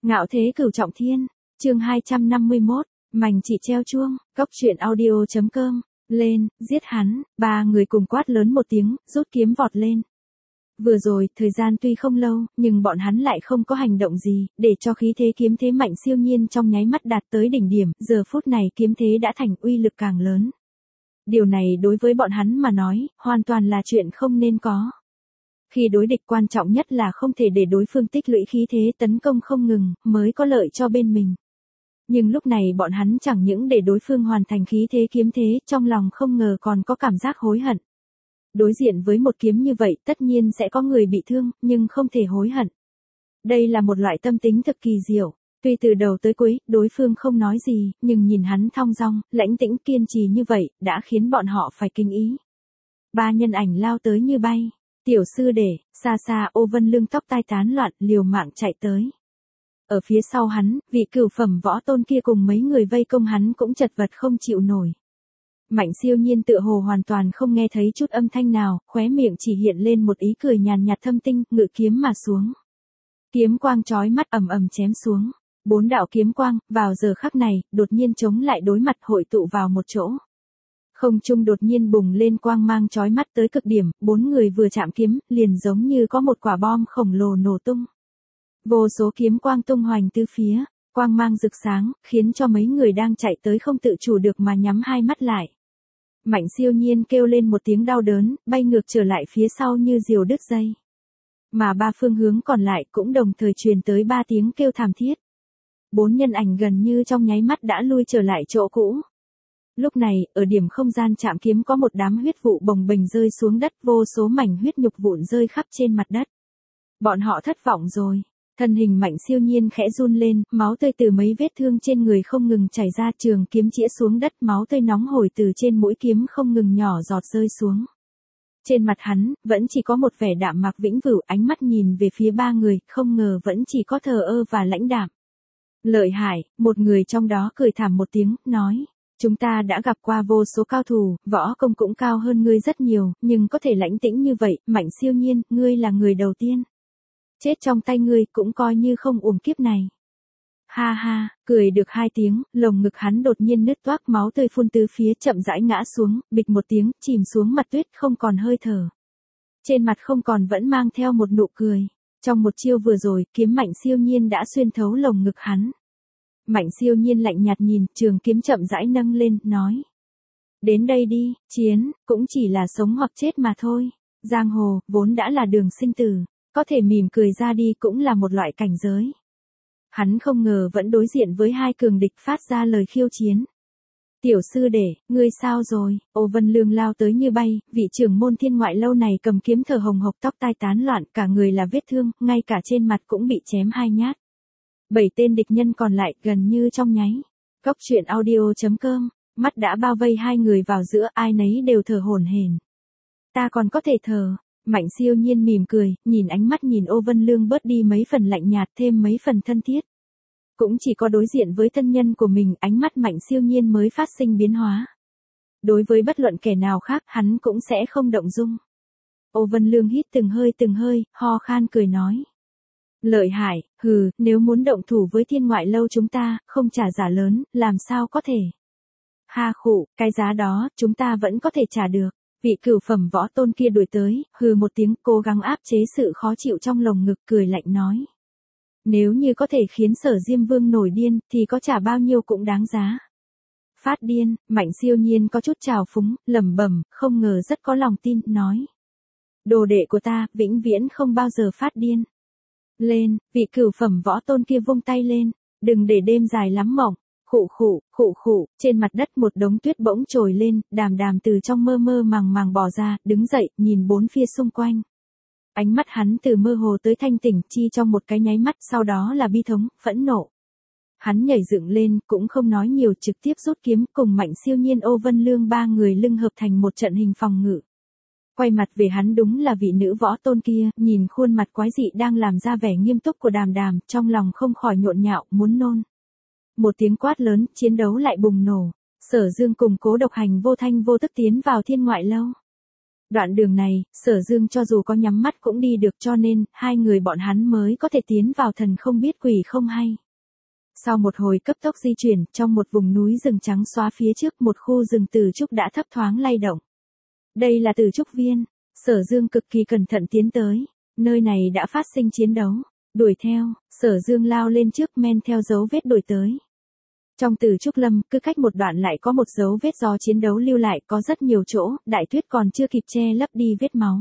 Ngạo thế cửu trọng thiên, chương 251, mảnh chỉ treo chuông, cốc truyện audio.com, lên, giết hắn, ba người cùng quát lớn một tiếng, rút kiếm vọt lên. Vừa rồi, thời gian tuy không lâu, nhưng bọn hắn lại không có hành động gì, để cho khí thế kiếm thế mạnh siêu nhiên trong nháy mắt đạt tới đỉnh điểm, giờ phút này kiếm thế đã thành uy lực càng lớn. Điều này đối với bọn hắn mà nói, hoàn toàn là chuyện không nên có. Khi đối địch quan trọng nhất là không thể để đối phương tích lũy khí thế tấn công không ngừng, mới có lợi cho bên mình. Nhưng lúc này bọn hắn chẳng những để đối phương hoàn thành khí thế kiếm thế, trong lòng không ngờ còn có cảm giác hối hận. Đối diện với một kiếm như vậy tất nhiên sẽ có người bị thương, nhưng không thể hối hận. Đây là một loại tâm tính thực kỳ diệu. Tuy từ đầu tới cuối, đối phương không nói gì, nhưng nhìn hắn thong dong, lãnh tĩnh kiên trì như vậy, đã khiến bọn họ phải kinh ý. Ba nhân ảnh lao tới như bay. Tiểu sư đệ, xa xa Ô Vân Lương tóc tai tán loạn, liều mạng chạy tới. Ở phía sau hắn, vị cửu phẩm võ tôn kia cùng mấy người vây công hắn cũng chật vật không chịu nổi. Mạnh siêu nhiên tựa hồ hoàn toàn không nghe thấy chút âm thanh nào, khóe miệng chỉ hiện lên một ý cười nhàn nhạt thâm tinh, ngự kiếm mà xuống. Kiếm quang chói mắt ầm ầm chém xuống. 4 đạo kiếm quang, vào giờ khắc này, đột nhiên chống lại đối mặt hội tụ vào một chỗ. Không trung đột nhiên bùng lên quang mang chói mắt tới cực điểm, 4 người vừa chạm kiếm, liền giống như có một quả bom khổng lồ nổ tung. Vô số kiếm quang tung hoành tứ phía, quang mang rực sáng, khiến cho mấy người đang chạy tới không tự chủ được mà nhắm hai mắt lại. Mạnh siêu nhiên kêu lên một tiếng đau đớn, bay ngược trở lại phía sau như diều đứt dây. Mà ba phương hướng còn lại cũng đồng thời truyền tới 3 tiếng kêu thảm thiết. 4 nhân ảnh gần như trong nháy mắt đã lui trở lại chỗ cũ. Lúc này, ở điểm không gian chạm kiếm có một đám huyết vụ bồng bềnh rơi xuống đất, vô số mảnh huyết nhục vụn rơi khắp trên mặt đất. Bọn họ thất vọng rồi. Thân hình Mạnh siêu nhiên khẽ run lên, máu tươi từ mấy vết thương trên người không ngừng chảy ra, trường kiếm chĩa xuống đất, máu tươi nóng hổi từ trên mũi kiếm không ngừng nhỏ giọt rơi xuống. Trên mặt hắn, vẫn chỉ có một vẻ đạm mạc vĩnh cửu, ánh mắt nhìn về phía ba người, không ngờ vẫn chỉ có thờ ơ và lãnh đạm. Lợi hại, một người trong đó cười thảm một tiếng, nói. Chúng ta đã gặp qua vô số cao thủ, võ công cũng cao hơn ngươi rất nhiều, nhưng có thể lãnh tĩnh như vậy, Mạnh siêu nhiên, ngươi là người đầu tiên. Chết trong tay ngươi cũng coi như không uổng kiếp này. Ha ha, cười được 2 tiếng, lồng ngực hắn đột nhiên nứt toác, máu tươi phun tứ phía, chậm rãi ngã xuống, bịch một tiếng, chìm xuống mặt tuyết, không còn hơi thở. Trên mặt không còn vẫn mang theo một nụ cười. Trong một chiêu vừa rồi, kiếm Mạnh siêu nhiên đã xuyên thấu lồng ngực hắn. Mạnh siêu nhiên lạnh nhạt nhìn, trường kiếm chậm rãi nâng lên, nói. Đến đây đi, chiến, cũng chỉ là sống hoặc chết mà thôi. Giang hồ, vốn đã là đường sinh tử, có thể mỉm cười ra đi cũng là một loại cảnh giới. Hắn không ngờ vẫn đối diện với 2 cường địch phát ra lời khiêu chiến. Tiểu sư đệ, ngươi sao rồi? Ô Vân Lương lao tới như bay, vị trưởng môn Thiên Ngoại Lâu này cầm kiếm thở hồng hộc, tóc tai tán loạn, cả người là vết thương, ngay cả trên mặt cũng bị chém 2 nhát. 7 tên địch nhân còn lại gần như trong nháy. Cốc truyện audio.com, mắt đã bao vây 2 người vào giữa, ai nấy đều thở hổn hển. Ta còn có thể thở. Mạnh siêu nhiên mỉm cười, nhìn ánh mắt nhìn Ô Vân Lương bớt đi mấy phần lạnh nhạt, thêm mấy phần thân thiết. Cũng chỉ có đối diện với thân nhân của mình, ánh mắt Mạnh siêu nhiên mới phát sinh biến hóa. Đối với bất luận kẻ nào khác, hắn cũng sẽ không động dung. Ô Vân Lương hít từng hơi, ho khan cười nói. Lợi hại, hừ, nếu muốn động thủ với Thiên Ngoại Lâu chúng ta, không trả giá lớn, làm sao có thể. Ha khụ, cái giá đó, chúng ta vẫn có thể trả được. Vị cửu phẩm võ tôn kia đuổi tới, hừ một tiếng, cố gắng áp chế sự khó chịu trong lồng ngực, cười lạnh nói. Nếu như có thể khiến Sở Diêm Vương nổi điên, thì có trả bao nhiêu cũng đáng giá. Phát điên, Mạnh siêu nhiên có chút trào phúng, lẩm bẩm, không ngờ rất có lòng tin, nói. Đồ đệ của ta, vĩnh viễn không bao giờ phát điên. Lên, vị cửu phẩm võ tôn kia vung tay lên, đừng để đêm dài lắm mộng. Khụ khụ, trên mặt đất một đống tuyết bỗng trồi lên, Đàm Đàm từ trong mơ mơ màng màng bò ra, đứng dậy, nhìn bốn phía xung quanh. Ánh mắt hắn từ mơ hồ tới thanh tỉnh, chi trong một cái nháy mắt, sau đó là bi thống, phẫn nộ. Hắn nhảy dựng lên, cũng không nói nhiều, trực tiếp rút kiếm, cùng Mạnh siêu nhiên Ô Vân Lương 3 người lưng hợp thành một trận hình phòng ngự. Quay mặt về hắn đúng là vị nữ võ tôn kia, nhìn khuôn mặt quái dị đang làm ra vẻ nghiêm túc của Đàm Đàm, trong lòng không khỏi nhộn nhạo, muốn nôn. Một tiếng quát lớn, chiến đấu lại bùng nổ. Sở Dương cùng Cố Độc Hành vô thanh vô tức tiến vào Thiên Ngoại Lâu. Đoạn đường này, Sở Dương cho dù có nhắm mắt cũng đi được, cho nên, hai người bọn hắn mới có thể tiến vào thần không biết quỷ không hay. Sau một hồi cấp tốc di chuyển, trong một vùng núi rừng trắng xóa phía trước, một khu rừng từ trúc đã thấp thoáng lay động. Đây là từ trúc viên. Sở Dương cực kỳ cẩn thận tiến tới. Nơi này đã phát sinh chiến đấu. Đuổi theo, Sở Dương lao lên trước, men theo dấu vết đuổi tới. Trong từ trúc lâm, cứ cách một đoạn lại có một dấu vết do chiến đấu lưu lại, có rất nhiều chỗ, đại tuyết còn chưa kịp che lấp đi vết máu.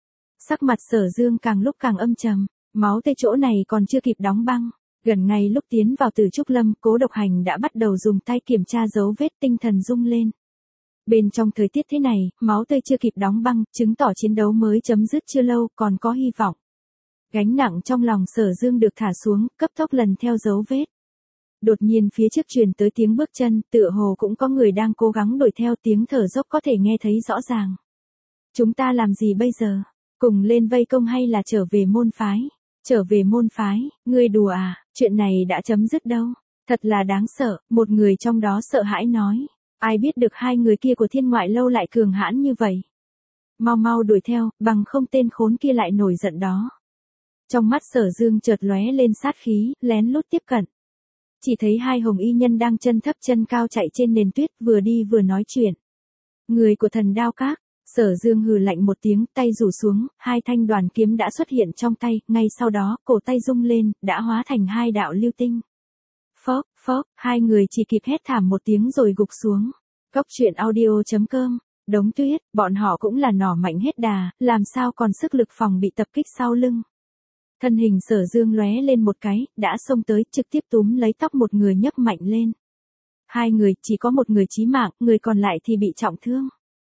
Sắc mặt Sở Dương càng lúc càng âm trầm, máu tươi chỗ này còn chưa kịp đóng băng. Gần ngay lúc tiến vào từ trúc lâm, Cố Độc Hành đã bắt đầu dùng tay kiểm tra dấu vết, tinh thần rung lên. Bên trong thời tiết thế này, máu tươi chưa kịp đóng băng, chứng tỏ chiến đấu mới chấm dứt chưa lâu, còn có hy vọng. Gánh nặng trong lòng Sở Dương được thả xuống, cấp tốc lần theo dấu vết. Đột nhiên phía trước truyền tới tiếng bước chân, tựa hồ cũng có người đang cố gắng đuổi theo, tiếng thở dốc có thể nghe thấy rõ ràng. Chúng ta làm gì bây giờ? Cùng lên vây công hay là trở về môn phái? Trở về môn phái, ngươi đùa à, chuyện này đã chấm dứt đâu. Thật là đáng sợ, một người trong đó sợ hãi nói. Ai biết được hai người kia của Thiên Ngoại Lâu lại cường hãn như vậy. Mau mau đuổi theo, bằng không tên khốn kia lại nổi giận đó. Trong mắt Sở Dương chợt lóe lên sát khí, lén lút tiếp cận. Chỉ thấy hai hồng y nhân đang chân thấp chân cao chạy trên nền tuyết, vừa đi vừa nói chuyện. Người của Thần Đao Các. Sở Dương hừ lạnh một tiếng, tay rủ xuống, hai thanh đoàn kiếm đã xuất hiện trong tay, ngay sau đó, cổ tay rung lên, đã hóa thành hai đạo lưu tinh. Phốc, phốc, hai người chỉ kịp hét thảm một tiếng rồi gục xuống. Cốc truyện audio.com. Đống tuyết, bọn họ cũng là nỏ mạnh hết đà, làm sao còn sức lực phòng bị tập kích sau lưng. Thân hình Sở Dương lóe lên một cái, đã xông tới, trực tiếp túm lấy tóc một người nhấc mạnh lên. Hai người, chỉ có một người chí mạng, người còn lại thì bị trọng thương.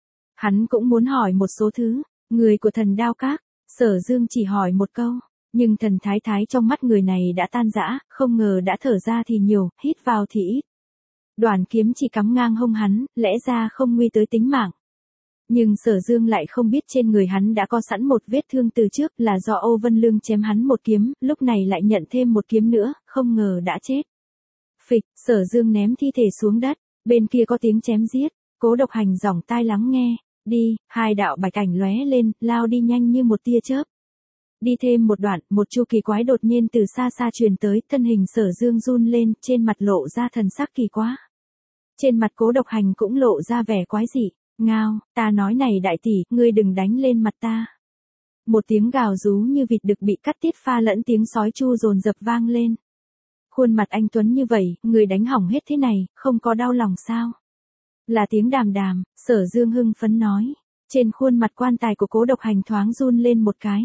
Hắn cũng muốn hỏi một số thứ, người của Thần Đao Các. Sở Dương chỉ hỏi một câu, nhưng thần thái thái trong mắt người này đã tan rã, không ngờ đã thở ra thì nhiều, hít vào thì ít. Đoàn kiếm chỉ cắm ngang hông hắn, lẽ ra không nguy tới tính mạng. Nhưng Sở Dương lại không biết trên người hắn đã có sẵn một vết thương từ trước, là do Ô Vân Lương chém hắn một kiếm, lúc này lại nhận thêm một kiếm nữa, không ngờ đã chết. Phịch, Sở Dương ném thi thể xuống đất, bên kia có tiếng chém giết, Cố Độc Hành dòng tai lắng nghe. Đi, hai đạo bạch ảnh lóe lên, lao đi nhanh như một tia chớp. Đi thêm một đoạn, một chu kỳ quái đột nhiên từ xa xa truyền tới, thân hình Sở Dương run lên, trên mặt lộ ra thần sắc kỳ quá. Trên mặt Cố Độc Hành cũng lộ ra vẻ quái dị. Ngao, ta nói này đại tỷ, ngươi đừng đánh lên mặt ta. Một tiếng gào rú như vịt đực bị cắt tiết pha lẫn tiếng sói chu dồn dập vang lên. Khuôn mặt anh Tuấn như vậy, người đánh hỏng hết thế này, không có đau lòng sao? Là tiếng Đàm Đàm, Sở Dương hưng phấn nói. Trên khuôn mặt quan tài của Cố Độc Hành thoáng run lên một cái.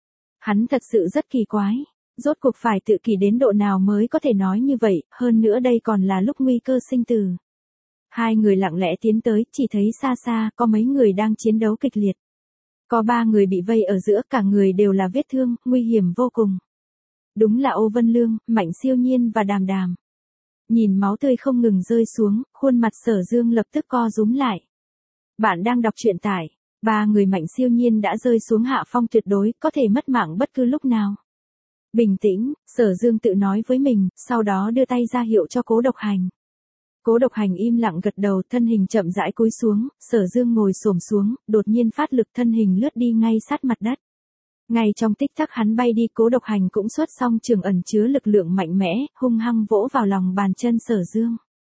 Hắn thật sự rất kỳ quái. Rốt cuộc phải tự kỷ đến độ nào mới có thể nói như vậy, hơn nữa đây còn là lúc nguy cơ sinh tử. Hai người lặng lẽ tiến tới, chỉ thấy xa xa, có mấy người đang chiến đấu kịch liệt. Có ba người bị vây ở giữa, cả người đều là vết thương, nguy hiểm vô cùng. Đúng là Ô Vân Lương, Mạnh Siêu Nhiên và Đàm Đàm. Nhìn máu tươi không ngừng rơi xuống, khuôn mặt Sở Dương lập tức co rúm lại. Bạn đang đọc truyện tải. Ba người Mạnh Siêu Nhiên đã rơi xuống hạ phong tuyệt đối, có thể mất mạng bất cứ lúc nào. Bình tĩnh, Sở Dương tự nói với mình, sau đó đưa tay ra hiệu cho Cố Độc Hành. Cố Độc Hành im lặng gật đầu, thân hình chậm rãi cúi xuống, Sở Dương ngồi xổm xuống, đột nhiên phát lực, thân hình lướt đi ngay sát mặt đất. Ngay trong tích tắc hắn bay đi, Cố Độc Hành cũng xuất xong trường ẩn chứa lực lượng mạnh mẽ, hung hăng vỗ vào lòng bàn chân Sở Dương.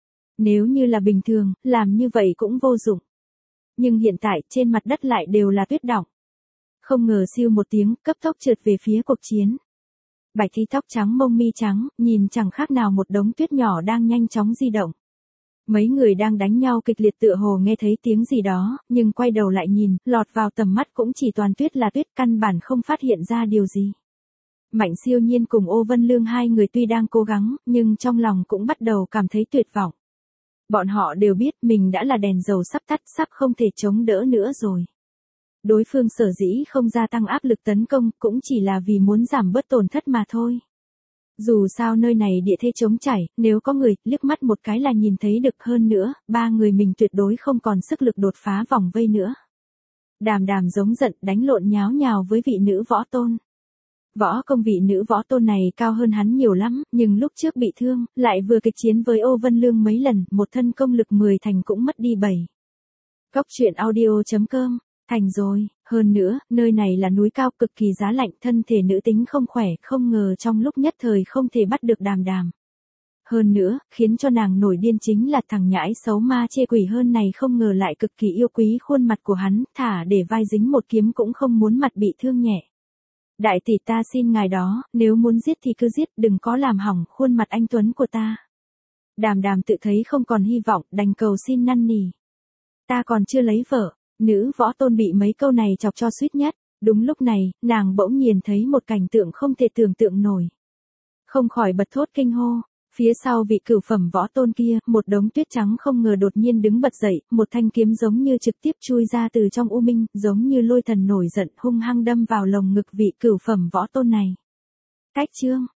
Nếu như là bình thường, làm như vậy cũng vô dụng. Nhưng hiện tại, trên mặt đất lại đều là tuyết đọng. Không ngờ siêu một tiếng, cấp tốc trượt về phía cuộc chiến. Bạch Thi tóc trắng mông mi trắng, nhìn chẳng khác nào một đống tuyết nhỏ đang nhanh chóng di động. Mấy người đang đánh nhau kịch liệt tựa hồ nghe thấy tiếng gì đó, nhưng quay đầu lại nhìn, lọt vào tầm mắt cũng chỉ toàn tuyết là tuyết, căn bản không phát hiện ra điều gì. Mạnh Siêu Nhiên cùng Ô Vân Lương hai người tuy đang cố gắng, nhưng trong lòng cũng bắt đầu cảm thấy tuyệt vọng. Bọn họ đều biết mình đã là đèn dầu sắp tắt, sắp không thể chống đỡ nữa rồi. Đối phương sở dĩ không gia tăng áp lực tấn công, cũng chỉ là vì muốn giảm bớt tổn thất mà thôi. Dù sao nơi này địa thế trống trải, nếu có người, liếc mắt một cái là nhìn thấy được, hơn nữa, ba người mình tuyệt đối không còn sức lực đột phá vòng vây nữa. Đàm Đàm giống giận, đánh lộn nháo nhào với vị nữ võ tôn. Võ công vị nữ võ tôn này cao hơn hắn nhiều lắm, nhưng lúc trước bị thương, lại vừa kịch chiến với Ô Vân Lương mấy lần, một thân công lực 10 thành cũng mất đi 7. Cốc truyện audio.com Thành rồi, hơn nữa, nơi này là núi cao cực kỳ giá lạnh, thân thể nữ tính không khỏe, không ngờ trong lúc nhất thời không thể bắt được Đàm Đàm. Hơn nữa, khiến cho nàng nổi điên chính là thằng nhãi xấu ma chê quỷ hơn này không ngờ lại cực kỳ yêu quý khuôn mặt của hắn, thả để vai dính một kiếm cũng không muốn mặt bị thương nhẹ. Đại tỷ ta xin ngài đó, nếu muốn giết thì cứ giết, đừng có làm hỏng khuôn mặt anh Tuấn của ta. Đàm Đàm tự thấy không còn hy vọng, đành cầu xin năn nỉ. Ta còn chưa lấy vợ. Nữ võ tôn bị mấy câu này chọc cho suýt nhất. Đúng lúc này, nàng bỗng nhìn thấy một cảnh tượng không thể tưởng tượng nổi. Không khỏi bật thốt kinh hô. Phía sau vị cửu phẩm võ tôn kia, một đống tuyết trắng không ngờ đột nhiên đứng bật dậy, một thanh kiếm giống như trực tiếp chui ra từ trong u minh, giống như lôi thần nổi giận hung hăng đâm vào lồng ngực vị cửu phẩm võ tôn này. Cách chương